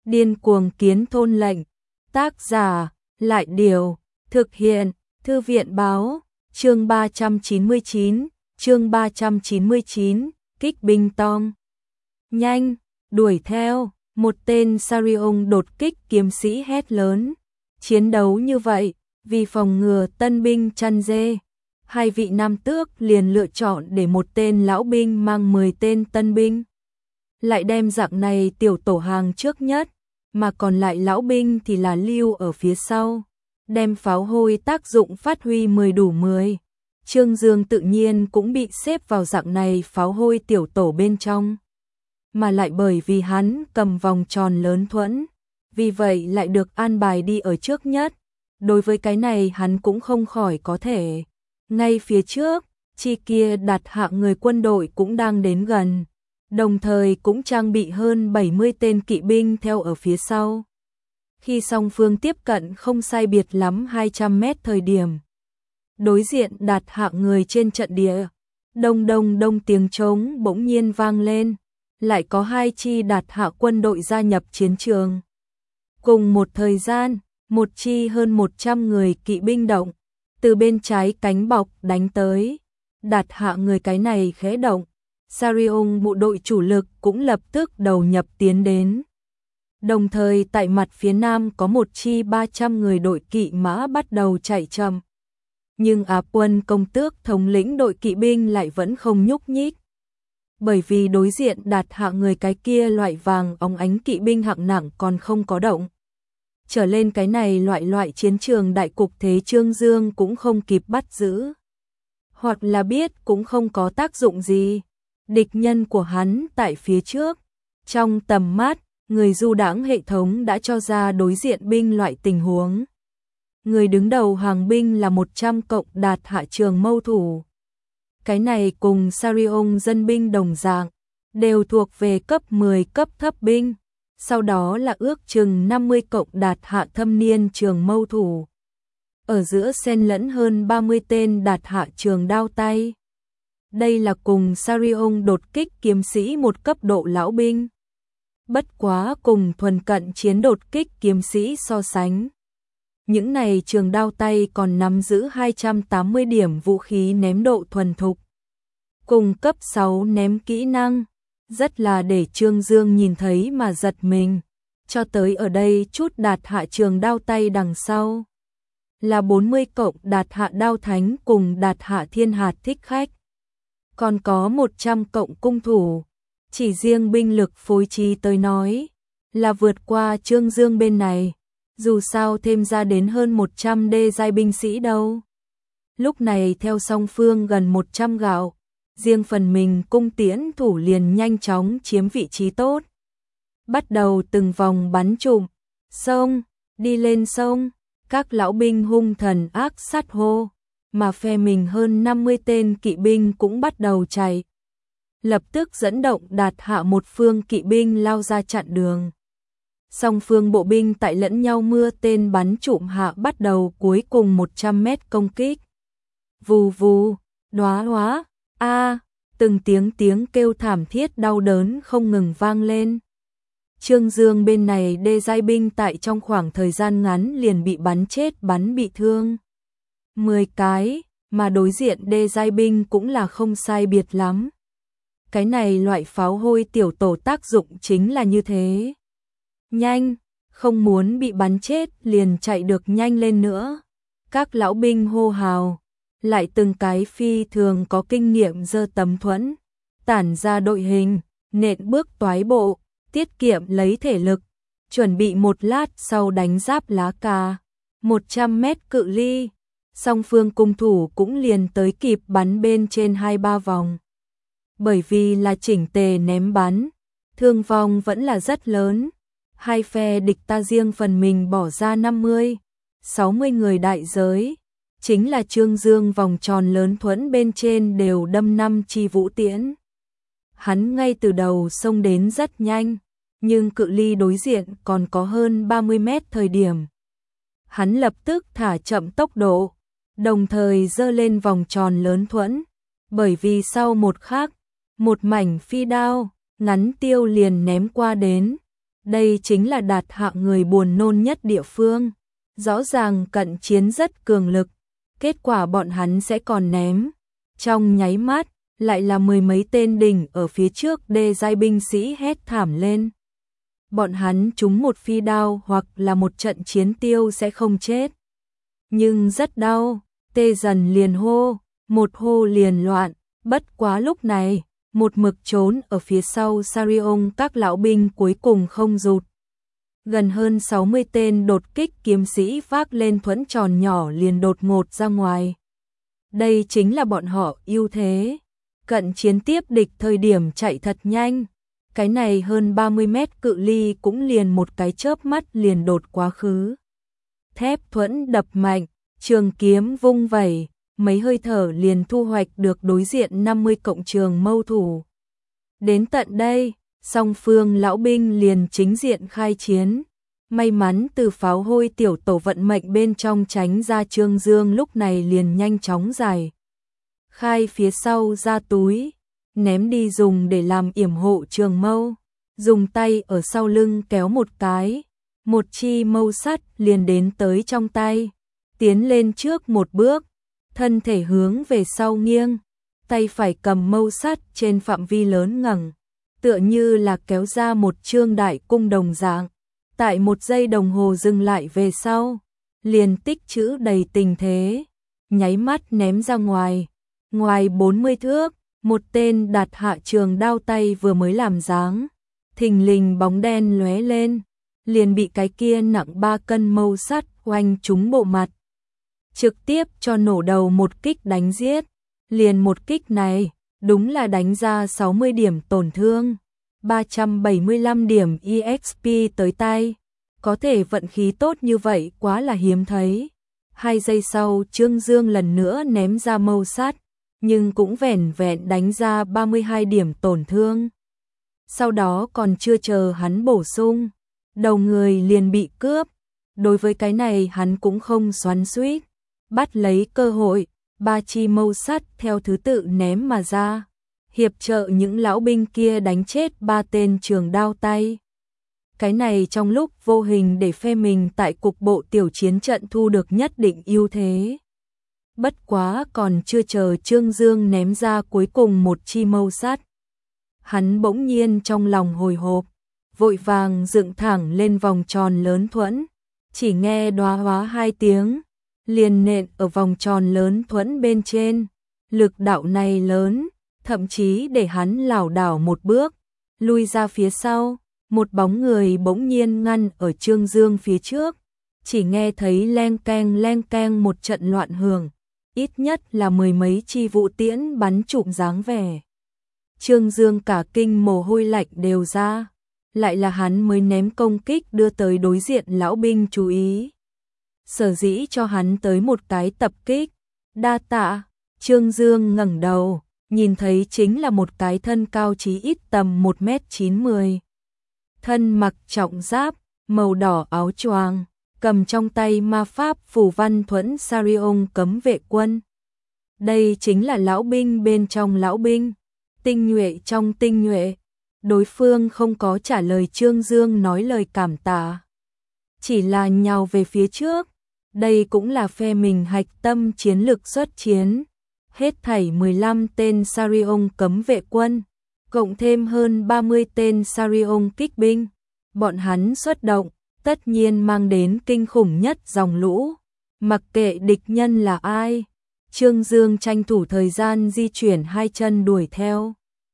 Điên cuồng kiến thôn lệnh. Tác giả, Lại Điều, thực hiện, Thư viện Báo, chương 399, kích binh Tom. Nhanh, đuổi theo, một tên Sarion đột kích kiếm sĩ hét lớn. Chiến đấu như vậy, vì phòng ngừa tân binh chăn dê, hai vị nam tước liền lựa chọn để một tên lão binh mang 10 tên tân binh. Lại đem dạng này tiểu tổ hàng trước nhất, mà còn lại lão binh thì là lưu ở phía sau, đem pháo hôi tác dụng phát huy 10 đủ 10. Trương Dương tự nhiên cũng bị xếp vào dạng này pháo hôi tiểu tổ bên trong, mà lại bởi vì hắn cầm vòng tròn lớn thuẫn, vì vậy lại được an bài đi ở trước nhất. Đối với cái này hắn cũng không khỏi có thể. Ngay phía trước, chi kia đặt hạ người quân đội cũng đang đến gần, đồng thời cũng trang bị hơn 70 tên kỵ binh theo ở phía sau. Khi song phương tiếp cận không sai biệt lắm 200 mét thời điểm, đối diện đặt hạ người trên trận địa, đông đông đông tiếng trống bỗng nhiên vang lên, lại có hai chi đặt hạ quân đội gia nhập chiến trường. Cùng một thời gian, một chi hơn 100 người kỵ binh động, từ bên trái cánh bọc đánh tới. Đặt hạ người cái này khẽ động, Sarion bộ đội chủ lực cũng lập tức đầu nhập tiến đến. Đồng thời tại mặt phía nam có một chi 300 người đội kỵ mã bắt đầu chạy chậm. Nhưng Á quân công tước thống lĩnh đội kỵ binh lại vẫn không nhúc nhích. Bởi vì đối diện đặt hạ người cái kia loại vàng óng ánh kỵ binh hạng nặng còn không có động. Trở lên cái này loại chiến trường đại cục thế Trương Dương cũng không kịp bắt giữ. Hoặc là biết cũng không có tác dụng gì. Địch nhân của hắn tại phía trước. Trong tầm mắt, người du đãng hệ thống đã cho ra đối diện binh loại tình huống. Người đứng đầu hàng binh là 100 cộng đạt hạ trường mâu thủ. Cái này cùng Sarion dân binh đồng dạng, đều thuộc về cấp 10 cấp thấp binh. Sau đó là ước chừng 50 cộng đạt hạ thâm niên trường mâu thủ. Ở giữa xen lẫn hơn 30 tên đạt hạ trường đao tay. Đây là cùng Sarion đột kích kiếm sĩ một cấp độ lão binh. Bất quá cùng thuần cận chiến đột kích kiếm sĩ so sánh. Những này trường đao tay còn nắm giữ 280 điểm vũ khí ném độ thuần thục. Cùng cấp 6 ném kỹ năng. Rất là để Trương Dương nhìn thấy mà giật mình. Cho tới ở đây chút đạt hạ trường đao tay đằng sau. Là 40 cộng đạt hạ đao thánh cùng đạt hạ thiên hạt thích khách. Còn có 100 cộng cung thủ. Chỉ riêng binh lực phối trí tới nói. Là vượt qua Trương Dương bên này. Dù sao thêm ra đến hơn 100 đê giai binh sĩ đâu. Lúc này theo song phương gần 100 gạo. Riêng phần mình cung tiễn thủ liền nhanh chóng chiếm vị trí tốt. Bắt đầu từng vòng bắn trụm, sông, đi lên sông, các lão binh hung thần ác sát hô, mà phe mình hơn 50 tên kỵ binh cũng bắt đầu chạy. Lập tức dẫn động đạt hạ một phương kỵ binh lao ra chặn đường. Song phương bộ binh tại lẫn nhau mưa tên bắn trụm hạ bắt đầu cuối cùng 100 mét công kích. Vù vù, đóa hóa. Từng tiếng kêu thảm thiết đau đớn không ngừng vang lên. Trương Dương bên này đê giai binh tại trong khoảng thời gian ngắn liền bị bắn chết bắn bị thương. 10 cái, mà đối diện đê giai binh cũng là không sai biệt lắm. Cái này loại pháo hôi tiểu tổ tác dụng chính là như thế. Nhanh, không muốn bị bắn chết liền chạy được nhanh lên nữa. Các lão binh hô hào. Lại từng cái phi thường có kinh nghiệm giơ tấm thuẫn, tản ra đội hình, nện bước toái bộ, tiết kiệm lấy thể lực, chuẩn bị một lát sau đánh giáp lá cà. 100 mét cự ly, song phương cung thủ cũng liền tới kịp bắn bên trên 2-3 vòng. Bởi vì là chỉnh tề ném bắn, thương vong vẫn là rất lớn. Hai phe địch ta riêng phần mình bỏ ra 50-60 người đại giới. Chính là Trương Dương vòng tròn lớn thuẫn bên trên đều đâm 5 chi vũ tiễn. Hắn ngay từ đầu xông đến rất nhanh, nhưng cự ly đối diện còn có hơn 30 mét thời điểm. Hắn lập tức thả chậm tốc độ, đồng thời giơ lên vòng tròn lớn thuẫn, bởi vì sau một khắc, một mảnh phi đao, ngắn tiêu liền ném qua đến, Đây chính là Đạt Hạ người buồn nôn nhất địa phương. Rõ ràng cận chiến rất cường lực, kết quả bọn hắn sẽ còn ném. Trong nháy mắt, lại là mười mấy tên đỉnh ở phía trước đê giai binh sĩ hét thảm lên. Bọn hắn trúng một phi đao hoặc là một trận chiến tiêu sẽ không chết. Nhưng rất đau, Tê Dần liền hô, một hô liền loạn, bất quá lúc này, một mực trốn ở phía sau Sarion các lão binh cuối cùng không rụt. Gần hơn 60 tên đột kích kiếm sĩ vác lên thuẫn tròn nhỏ liền đột ngột ra ngoài. Đây chính là bọn họ ưu thế. Cận chiến tiếp địch thời điểm chạy thật nhanh. Cái này hơn 30 mét cự ly cũng liền một cái chớp mắt liền đột quá khứ. Thép thuẫn đập mạnh, trường kiếm vung vẩy, mấy hơi thở liền thu hoạch được đối diện 50 cộng trường mâu thủ. Đến tận đây, song phương lão binh liền chính diện khai chiến. May mắn từ pháo hôi tiểu tổ vận mệnh bên trong tránh ra Trương Dương lúc này liền nhanh chóng giải. Khai phía sau ra túi, ném đi dùng để làm yểm hộ trường mâu. Dùng tay ở sau lưng kéo một cái, một chi mâu sắt liền đến tới trong tay. Tiến lên trước một bước, thân thể hướng về sau nghiêng, tay phải cầm mâu sắt trên phạm vi lớn ngẩng, tựa như là kéo ra một trương đại cung đồng dạng. Tại một giây đồng hồ dừng lại về sau, liền tích trữ đầy tình thế, nháy mắt ném ra ngoài. Ngoài 40 thước, một tên Đạt Hạ trường đao tay vừa mới làm dáng, thình lình bóng đen lóe lên, liền bị cái kia nặng 3 cân mâu sắt oanh trúng bộ mặt. Trực tiếp cho nổ đầu một kích đánh giết, liền một kích này, đúng là đánh ra 60 điểm tổn thương, 375 điểm EXP tới tay, có thể vận khí tốt như vậy quá là hiếm thấy. 2 giây sau Trương Dương lần nữa ném ra mâu sắt, nhưng cũng vẻn vẹn đánh ra 32 điểm tổn thương. Sau đó còn chưa chờ hắn bổ sung, đầu người liền bị cướp. Đối với cái này hắn cũng không xoắn xuýt, bắt lấy cơ hội, 3 chi mâu sắt theo thứ tự ném mà ra, hiệp trợ những lão binh kia đánh chết 3 tên trường đao tay. Cái này trong lúc vô hình để phe mình tại cục bộ tiểu chiến trận thu được nhất định ưu thế. Bất quá còn chưa chờ Trương Dương ném ra cuối cùng một chi mâu sắt, hắn bỗng nhiên trong lòng hồi hộp, vội vàng dựng thẳng lên vòng tròn lớn thuẫn, chỉ nghe đoá hóa 2 tiếng, liền nện ở vòng tròn lớn thuẫn bên trên. Lực đạo này lớn, thậm chí để hắn lảo đảo một bước, lui ra phía sau, một bóng người bỗng nhiên ngăn ở Trương Dương phía trước, chỉ nghe thấy leng keng một trận loạn hưởng, ít nhất là mười mấy chi vũ tiễn bắn trụm dáng vẻ. Trương Dương cả kinh mồ hôi lạnh đều ra, lại là hắn mới ném công kích đưa tới đối diện lão binh chú ý. Sở dĩ cho hắn tới một cái tập kích, đa tạ. Trương Dương ngẩng đầu, nhìn thấy chính là một cái thân cao chí ít tầm 1m90. Thân mặc trọng giáp, màu đỏ áo choàng, cầm trong tay ma pháp phù văn thuẫn Sarion cấm vệ quân. Đây chính là lão binh bên trong lão binh, tinh nhuệ trong tinh nhuệ. Đối phương không có trả lời Trương Dương nói lời cảm tạ, chỉ là nhào về phía trước. Đây cũng là phe mình hạch tâm chiến lược xuất chiến. Hết thảy 15 tên Sarion cấm vệ quân, cộng thêm hơn 30 tên Sarion kích binh. Bọn hắn xuất động, tất nhiên mang đến kinh khủng nhất dòng lũ. Mặc kệ địch nhân là ai, Trương Dương tranh thủ thời gian di chuyển 2 chân đuổi theo.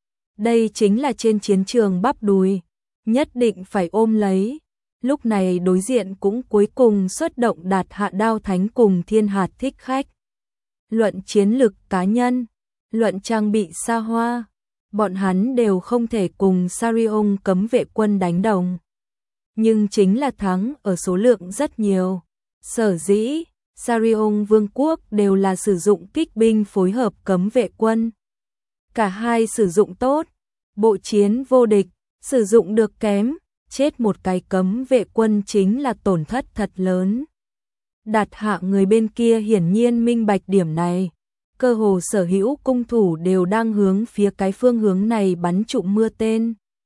Đây chính là trên chiến trường bắp đùi, nhất định phải ôm lấy. Lúc này đối diện cũng cuối cùng xuất động Đạt Hạ đao thánh cùng Thiên Hạt thích khách. Luận chiến lực cá nhân, luận trang bị xa hoa, bọn hắn đều không thể cùng Sarion cấm vệ quân đánh đồng. Nhưng chính là thắng ở số lượng rất nhiều. Sở dĩ, Sarion Vương quốc đều là sử dụng kích binh phối hợp cấm vệ quân. Cả hai sử dụng tốt, bộ chiến vô địch, sử dụng được kém, chết một cái cấm vệ quân chính là tổn thất thật lớn. Đạt Hạ người bên kia hiển nhiên minh bạch điểm này, cơ hồ sở hữu cung thủ đều đang hướng phía cái phương hướng này bắn trụm mưa tên.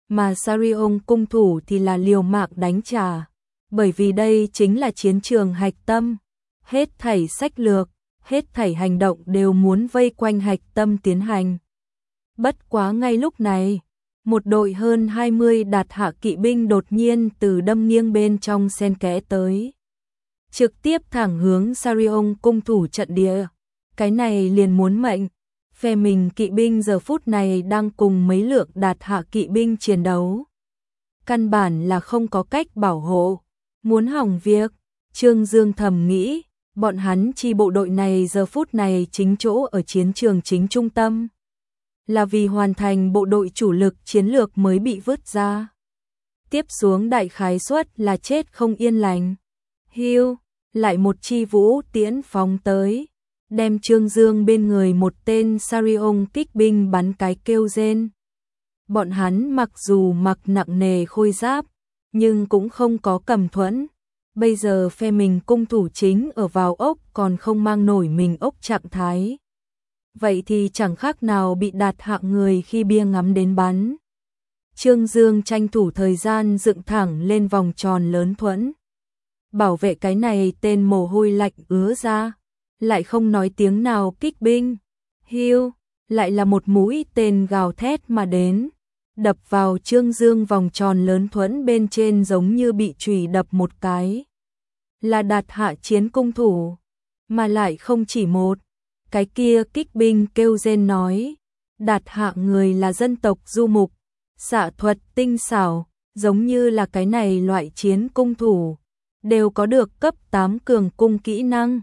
mà Sarion cung thủ thì là liều mạng đánh trả, bởi vì đây chính là chiến trường hạch tâm. Hết thảy sách lược, hết thảy hành động đều muốn vây quanh hạch tâm tiến hành. Bất quá ngay lúc này, một đội hơn 20 đạt hạ kỵ binh đột nhiên từ đâm nghiêng bên trong xen kẽ tới, trực tiếp thẳng hướng Sarion cung thủ trận địa. Cái này liền muốn mệnh. Phe mình kỵ binh giờ phút này đang cùng mấy lượng đạt hạ kỵ binh chiến đấu, căn bản là không có cách bảo hộ, muốn hỏng việc. Trương Dương thầm nghĩ, bọn hắn chi bộ đội này giờ phút này chính chỗ ở chiến trường chính trung tâm, là vì hoàn thành bộ đội chủ lực chiến lược mới bị vứt ra. Tiếp xuống đại khái suất là chết không yên lành. Hưu, lại một chi vũ tiễn phóng tới, đem Trương Dương bên người một tên Sarion kích binh bắn cái kêu rên. Bọn hắn mặc dù mặc nặng nề khôi giáp, nhưng cũng không có cầm thuẫn. Bây giờ phe mình cung thủ chính ở vào ốc còn không mang nổi mình ốc trạng thái. Vậy thì chẳng khác nào bị đạt hạng người khi bia ngắm đến bắn. Trương Dương tranh thủ thời gian dựng thẳng lên vòng tròn lớn thuẫn, bảo vệ cái này tên mồ hôi lạnh ứa ra, lại không nói tiếng nào kích binh. Hưu, lại là một mũi tên gào thét mà đến, đập vào Trương Dương vòng tròn lớn thuẫn bên trên giống như bị chùy đập một cái. Là đạt hạ chiến cung thủ, mà lại không chỉ một. Cái kia kích binh kêu rên nói, đạt hạ người là dân tộc du mục, xạ thuật tinh xảo, giống như là cái này loại chiến cung thủ, đều có được cấp 8 cường cung kỹ năng,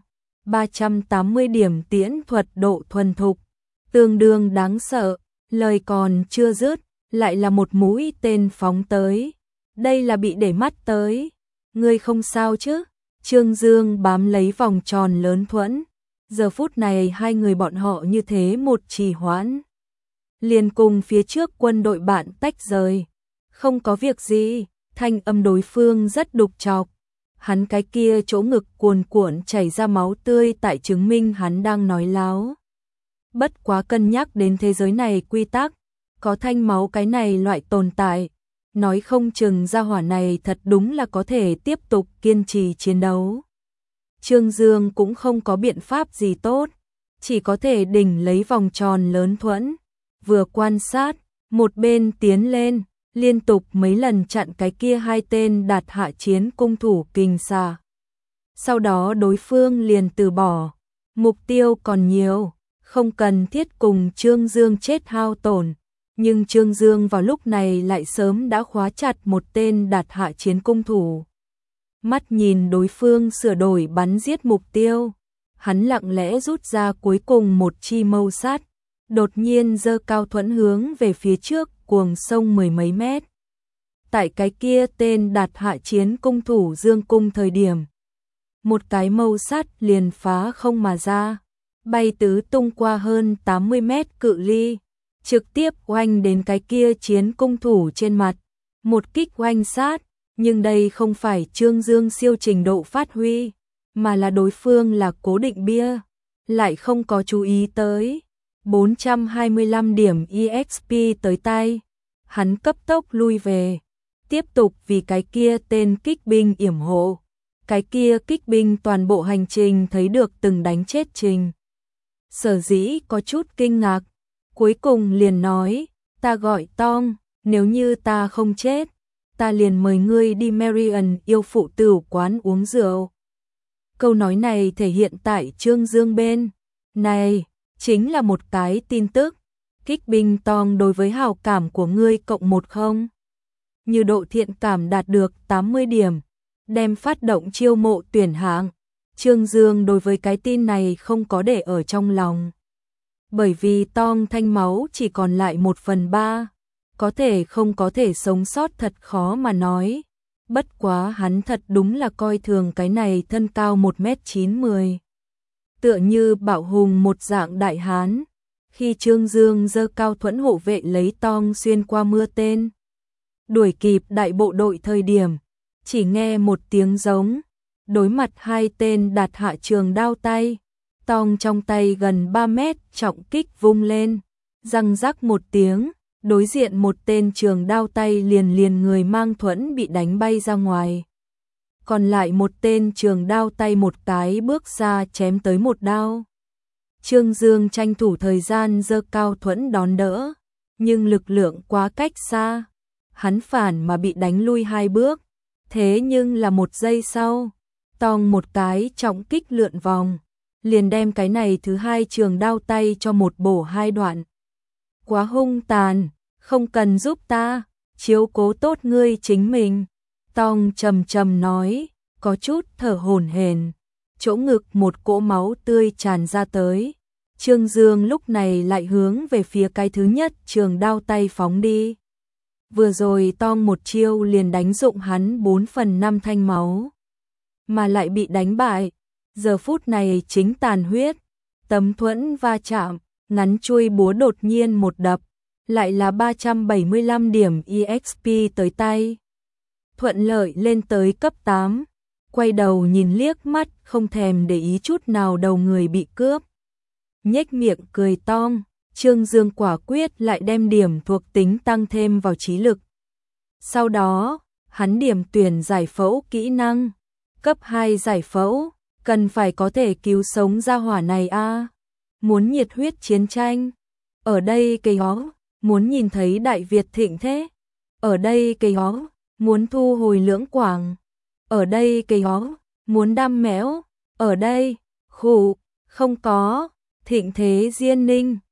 380 điểm tiễn thuật độ thuần thục, tương đương đáng sợ. Lời còn chưa dứt, lại là một mũi tên phóng tới. Đây là bị để mắt tới. Ngươi không sao chứ? Trương Dương bám lấy vòng tròn lớn thuẫn. Giờ phút này hai người bọn họ như thế một trì hoãn, liền cùng phía trước quân đội bạn tách rời. Không có việc gì, thanh âm đối phương rất đục chọc. Hắn cái kia chỗ ngực cuồn cuộn chảy ra máu tươi tại chứng minh hắn đang nói láo. Bất quá cân nhắc đến thế giới này quy tắc, có thanh máu cái này loại tồn tại, nói không chừng gia hỏa này thật đúng là có thể tiếp tục kiên trì chiến đấu. Trương Dương cũng không có biện pháp gì tốt, chỉ có thể đỉnh lấy vòng tròn lớn thuẫn, vừa quan sát, một bên tiến lên, liên tục mấy lần chặn cái kia hai tên đạt hạ chiến cung thủ kình xà. Sau đó đối phương liền từ bỏ, mục tiêu còn nhiều, không cần thiết cùng Trương Dương chết hao tổn. Nhưng Trương Dương vào lúc này lại sớm đã khóa chặt một tên đạt hạ chiến cung thủ. Mắt nhìn đối phương sửa đổi bắn giết mục tiêu, hắn lặng lẽ rút ra cuối cùng một chi mâu sát, đột nhiên giơ cao thuẫn hướng về phía trước cuồng sông mười mấy mét. Tại cái kia tên đạt hạ chiến cung thủ dương cung thời điểm, một cái mâu sát liền phá không mà ra, bay tứ tung qua hơn 80 mét cự ly, trực tiếp oanh đến cái kia chiến cung thủ trên mặt. Một kích oanh sát, nhưng đây không phải Trương Dương siêu trình độ phát huy, mà là đối phương là cố định bia, lại không có chú ý tới. 425 điểm EXP tới tay, hắn cấp tốc lui về, tiếp tục vì cái kia tên kích binh yểm hộ. Cái kia kích binh toàn bộ hành trình thấy được từng đánh chết Trình. Sở dĩ có chút kinh ngạc, cuối cùng liền nói, ta gọi Tong, nếu như ta không chết, ta liền mời ngươi đi Marian yêu phụ tửu quán uống rượu. Câu nói này thể hiện tại Trương Dương bên này, chính là một cái tin tức. Kích binh Tong đối với hào cảm của ngươi cộng 10, như độ thiện cảm đạt được 80 điểm, đem phát động chiêu mộ tuyển hạng. Trương Dương đối với cái tin này không có để ở trong lòng. Bởi vì Tong thanh máu chỉ còn lại 1/3, có thể không có thể sống sót thật khó mà nói. Bất quá hắn thật đúng là coi thường cái này thân cao 1m90. Tựa như bạo hùng một dạng đại hán. Khi Trương Dương giơ cao thuẫn hộ vệ lấy Tong xuyên qua mưa tên, đuổi kịp đại bộ đội thời điểm, chỉ nghe một tiếng giống, đối mặt hai tên đạt hạ trường đao tay, Tong trong tay gần 3 mét trọng kích vung lên, răng rắc một tiếng, đối diện một tên trường đao tay liền người mang thuẫn bị đánh bay ra ngoài. Còn lại một tên trường đao tay một cái bước ra chém tới một đao. Trương Dương tranh thủ thời gian giơ cao thuẫn đón đỡ, nhưng lực lượng quá cách xa, hắn phản mà bị đánh lui 2 bước. Thế nhưng là 1 giây sau, tong một cái trọng kích lượn vòng, liền đem cái này thứ 2 trường đao tay cho một bổ 2 đoạn. Quá hung tàn, không cần giúp ta, chiếu cố tốt ngươi chính mình. Tong trầm trầm nói, có chút thở hổn hển, chỗ ngực một cỗ máu tươi tràn ra tới. Trương Dương lúc này lại hướng về phía cái thứ nhất trường đao tay phóng đi. Vừa rồi Tong một chiêu liền đánh dụng hắn 4/5 thanh máu, mà lại bị đánh bại. Giờ phút này chính tàn huyết, tấm thuẫn va chạm, ngắn chuôi búa đột nhiên một đập, lại là 375 điểm EXP tới tay. Thuận lợi lên tới cấp 8, quay đầu nhìn liếc mắt không thèm để ý chút nào đầu người bị cướp. Nhếch miệng cười Tong, Trương Dương quả quyết lại đem điểm thuộc tính tăng thêm vào trí lực. Sau đó, hắn điểm tuyển giải phẫu kỹ năng, cấp 2 giải phẫu, cần phải có thể cứu sống gia hỏa này a. Muốn nhiệt huyết chiến tranh, ở đây cây hó, muốn nhìn thấy Đại Việt thịnh thế, ở đây cây hó, muốn thu hồi Lưỡng Quảng, ở đây cây hó, muốn đam mẽo, ở đây, khủ, không có, thịnh thế Diên Ninh.